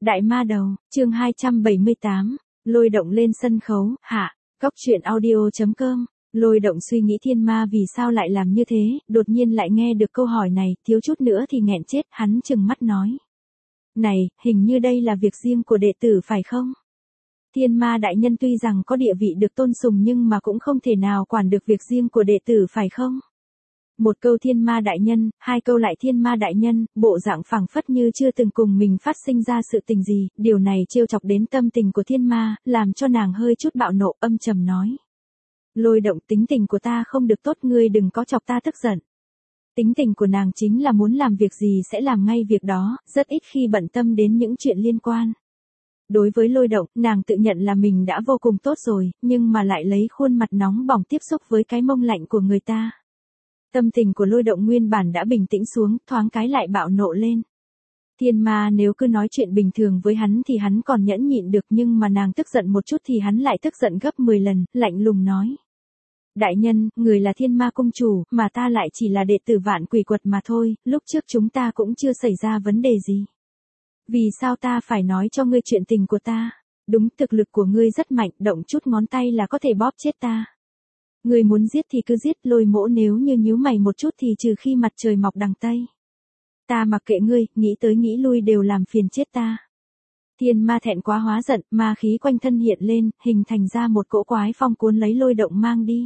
Đại ma đầu, chương 278, lôi động lên sân khấu, hạ, Cóc truyện audio.com. Lôi động suy nghĩ thiên ma vì sao lại làm như thế, đột nhiên lại nghe được câu hỏi này, thiếu chút nữa thì nghẹn chết, hắn trừng mắt nói. Này, hình như đây là việc riêng của đệ tử phải không? Thiên ma đại nhân tuy rằng có địa vị được tôn sùng nhưng mà cũng không thể nào quản được việc riêng của đệ tử phải không? Một câu thiên ma đại nhân, hai câu lại thiên ma đại nhân, bộ dạng phảng phất như chưa từng cùng mình phát sinh ra sự tình gì, điều này trêu chọc đến tâm tình của thiên ma, làm cho nàng hơi chút bạo nộ, âm trầm nói. Lôi động, tính tình của ta không được tốt, ngươi đừng có chọc ta tức giận. Tính tình của nàng chính là muốn làm việc gì sẽ làm ngay việc đó, rất ít khi bận tâm đến những chuyện liên quan. Đối với lôi động, nàng tự nhận là mình đã vô cùng tốt rồi, nhưng mà lại lấy khuôn mặt nóng bỏng tiếp xúc với cái mông lạnh của người ta. Tâm tình của lôi động nguyên bản đã bình tĩnh xuống, thoáng cái lại bạo nộ lên. Thiên ma nếu cứ nói chuyện bình thường với hắn thì hắn còn nhẫn nhịn được, nhưng mà nàng tức giận một chút thì hắn lại tức giận gấp 10 lần, lạnh lùng nói. Đại nhân, người là thiên ma cung chủ, mà ta lại chỉ là đệ tử Vạn Quỷ Quật mà thôi, lúc trước chúng ta cũng chưa xảy ra vấn đề gì. Vì sao ta phải nói cho ngươi chuyện tình của ta? Đúng, thực lực của ngươi rất mạnh, động chút ngón tay là có thể bóp chết ta. Ngươi muốn giết thì cứ giết, Lôi Mỗ nếu như nhíu mày một chút thì trừ khi mặt trời mọc đằng tây. Ta mặc kệ ngươi, nghĩ tới nghĩ lui đều làm phiền chết ta. Thiên ma thẹn quá hóa giận, ma khí quanh thân hiện lên, hình thành ra một cỗ quái phong cuốn lấy lôi động mang đi.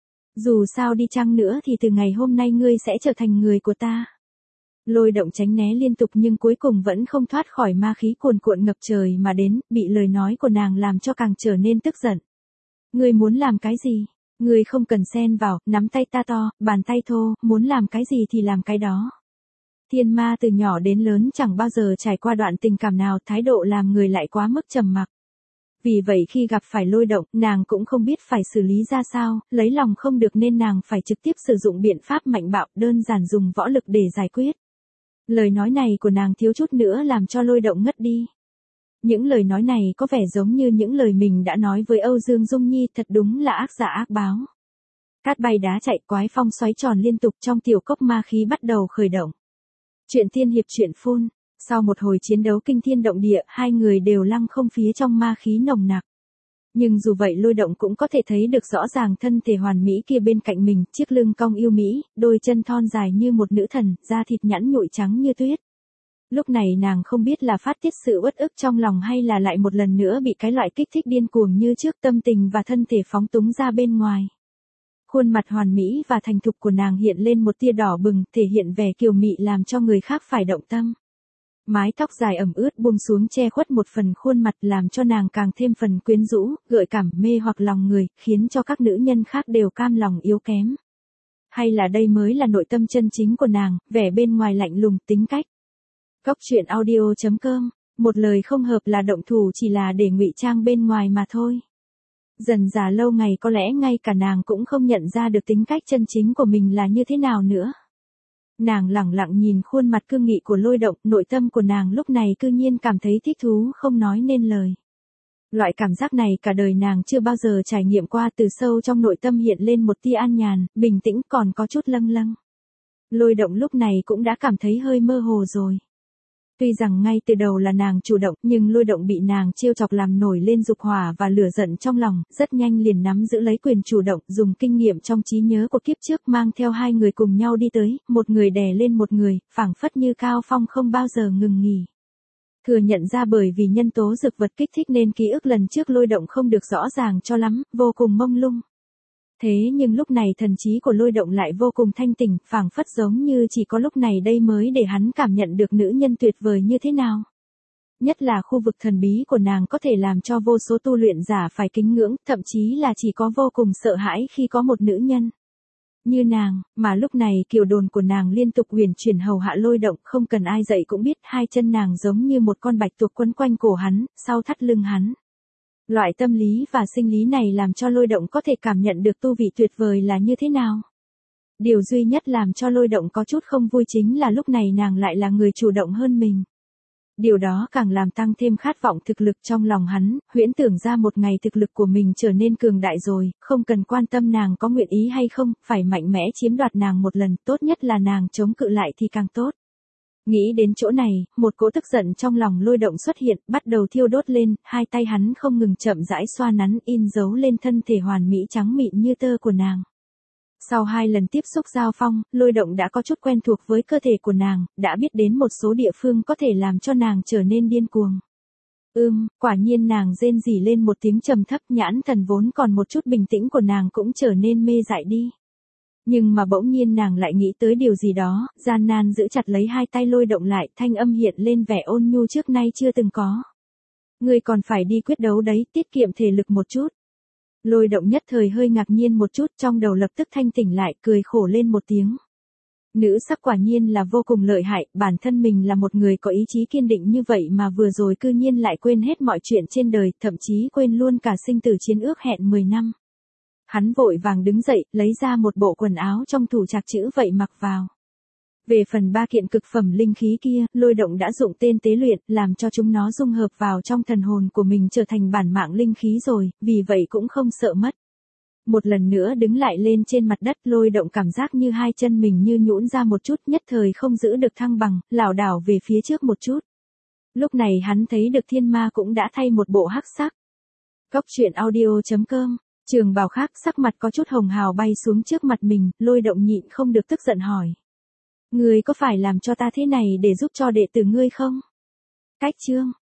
Dù sao đi chăng nữa thì từ ngày hôm nay ngươi sẽ trở thành người của ta. Lôi động tránh né liên tục nhưng cuối cùng vẫn không thoát khỏi ma khí cuồn cuộn ngập trời mà đến, bị lời nói của nàng làm cho càng trở nên tức giận. Ngươi muốn làm cái gì? Ngươi không cần xen vào, nắm tay ta to, bàn tay thô, muốn làm cái gì thì làm cái đó. Thiên ma từ nhỏ đến lớn chẳng bao giờ trải qua đoạn tình cảm nào, thái độ làm người lại quá mức trầm mặc. Vì vậy khi gặp phải lôi động, nàng cũng không biết phải xử lý ra sao, lấy lòng không được nên nàng phải trực tiếp sử dụng biện pháp mạnh bạo, đơn giản dùng võ lực để giải quyết. Lời nói này của nàng thiếu chút nữa làm cho lôi động ngất đi. Những lời nói này có vẻ giống như những lời mình đã nói với Âu Dương Dung Nhi, thật đúng là ác giả ác báo. Cát bay đá chạy, quái phong xoáy tròn liên tục, trong tiểu cốc ma khí bắt đầu khởi động. Chuyện tiên hiệp truyện phun. Sau một hồi chiến đấu kinh thiên động địa, hai người đều lăng không phía trong ma khí nồng nặc. Nhưng dù vậy lôi động cũng có thể thấy được rõ ràng thân thể hoàn mỹ kia bên cạnh mình, chiếc lưng cong yêu mỹ, đôi chân thon dài như một nữ thần, da thịt nhẵn nhụi trắng như tuyết. Lúc này nàng không biết là phát tiết sự uất ức trong lòng hay là lại một lần nữa bị cái loại kích thích điên cuồng như trước, tâm tình và thân thể phóng túng ra bên ngoài. Khuôn mặt hoàn mỹ và thành thục của nàng hiện lên một tia đỏ bừng, thể hiện vẻ kiều mị làm cho người khác phải động tâm. Mái tóc dài ẩm ướt buông xuống che khuất một phần khuôn mặt làm cho nàng càng thêm phần quyến rũ, gợi cảm, mê hoặc lòng người, khiến cho các nữ nhân khác đều cam lòng yếu kém. Hay là đây mới là nội tâm chân chính của nàng, vẻ bên ngoài lạnh lùng, tính cách. Cóc truyện audio.com, một lời không hợp là động thủ chỉ là để ngụy trang bên ngoài mà thôi. Dần dà lâu ngày có lẽ ngay cả nàng cũng không nhận ra được tính cách chân chính của mình là như thế nào nữa. Nàng lẳng lặng nhìn khuôn mặt cương nghị của lôi động, nội tâm của nàng lúc này cư nhiên cảm thấy thích thú không nói nên lời. Loại cảm giác này cả đời nàng chưa bao giờ trải nghiệm qua, từ sâu trong nội tâm hiện lên một tia an nhàn, bình tĩnh còn có chút lâng lâng. Lôi động lúc này cũng đã cảm thấy hơi mơ hồ rồi. Tuy rằng ngay từ đầu là nàng chủ động, nhưng lôi động bị nàng trêu chọc làm nổi lên dục hỏa và lửa giận trong lòng, rất nhanh liền nắm giữ lấy quyền chủ động, dùng kinh nghiệm trong trí nhớ của kiếp trước mang theo hai người cùng nhau đi tới, một người đè lên một người, phảng phất như cao phong không bao giờ ngừng nghỉ. Thừa nhận ra bởi vì nhân tố dược vật kích thích nên ký ức lần trước lôi động không được rõ ràng cho lắm, vô cùng mông lung. Thế nhưng lúc này thần trí của lôi động lại vô cùng thanh tỉnh, phảng phất giống như chỉ có lúc này đây mới để hắn cảm nhận được nữ nhân tuyệt vời như thế nào. Nhất là khu vực thần bí của nàng có thể làm cho vô số tu luyện giả phải kính ngưỡng, thậm chí là chỉ có vô cùng sợ hãi khi có một nữ nhân như nàng, mà lúc này kiều đồn của nàng liên tục huyền chuyển hầu hạ lôi động, không cần ai dạy cũng biết hai chân nàng giống như một con bạch tuộc quấn quanh cổ hắn, sau thắt lưng hắn. Loại tâm lý và sinh lý này làm cho lôi động có thể cảm nhận được tu vị tuyệt vời là như thế nào. Điều duy nhất làm cho lôi động có chút không vui chính là lúc này nàng lại là người chủ động hơn mình. Điều đó càng làm tăng thêm khát vọng thực lực trong lòng hắn, huyễn tưởng ra một ngày thực lực của mình trở nên cường đại rồi, không cần quan tâm nàng có nguyện ý hay không, phải mạnh mẽ chiếm đoạt nàng một lần, tốt nhất là nàng chống cự lại thì càng tốt. Nghĩ đến chỗ này, một cỗ tức giận trong lòng Lôi Động xuất hiện, bắt đầu thiêu đốt lên, hai tay hắn không ngừng chậm rãi xoa nắn in dấu lên thân thể hoàn mỹ trắng mịn như tơ của nàng. Sau 2 lần tiếp xúc giao phong, Lôi Động đã có chút quen thuộc với cơ thể của nàng, đã biết đến một số địa phương có thể làm cho nàng trở nên điên cuồng. Quả nhiên nàng rên rỉ lên một tiếng trầm thấp, nhãn thần vốn còn một chút bình tĩnh của nàng cũng trở nên mê dại đi. Nhưng mà bỗng nhiên nàng lại nghĩ tới điều gì đó, gian nan giữ chặt lấy hai tay Lôi Động lại, thanh âm hiện lên vẻ ôn nhu trước nay chưa từng có. Ngươi còn phải đi quyết đấu đấy, tiết kiệm thể lực một chút. Lôi Động nhất thời hơi ngạc nhiên một chút, trong đầu lập tức thanh tỉnh lại, cười khổ lên một tiếng. Nữ sắc quả nhiên là vô cùng lợi hại, bản thân mình là một người có ý chí kiên định như vậy mà vừa rồi cư nhiên lại quên hết mọi chuyện trên đời, thậm chí quên luôn cả sinh tử chiến ước hẹn 10 năm. Hắn vội vàng đứng dậy, lấy ra một bộ quần áo trong tủ trạc trữ vậy mặc vào. Về phần 3 kiện cực phẩm linh khí kia, Lôi Động đã dụng tên tế luyện, làm cho chúng nó dung hợp vào trong thần hồn của mình trở thành bản mạng linh khí rồi, vì vậy cũng không sợ mất. Một lần nữa đứng lại lên trên mặt đất, Lôi Động cảm giác như hai chân mình như nhũn ra một chút, nhất thời không giữ được thăng bằng, lảo đảo về phía trước một chút. Lúc này hắn thấy được Thiên Ma cũng đã thay một bộ hắc sắc. Cốc truyện audio.com. Trường Bào khác sắc mặt có chút hồng hào bay xuống trước mặt mình, Lôi Động nhịn không được tức giận hỏi. Ngươi có phải làm cho ta thế này để giúp cho đệ tử ngươi không? Cách chương.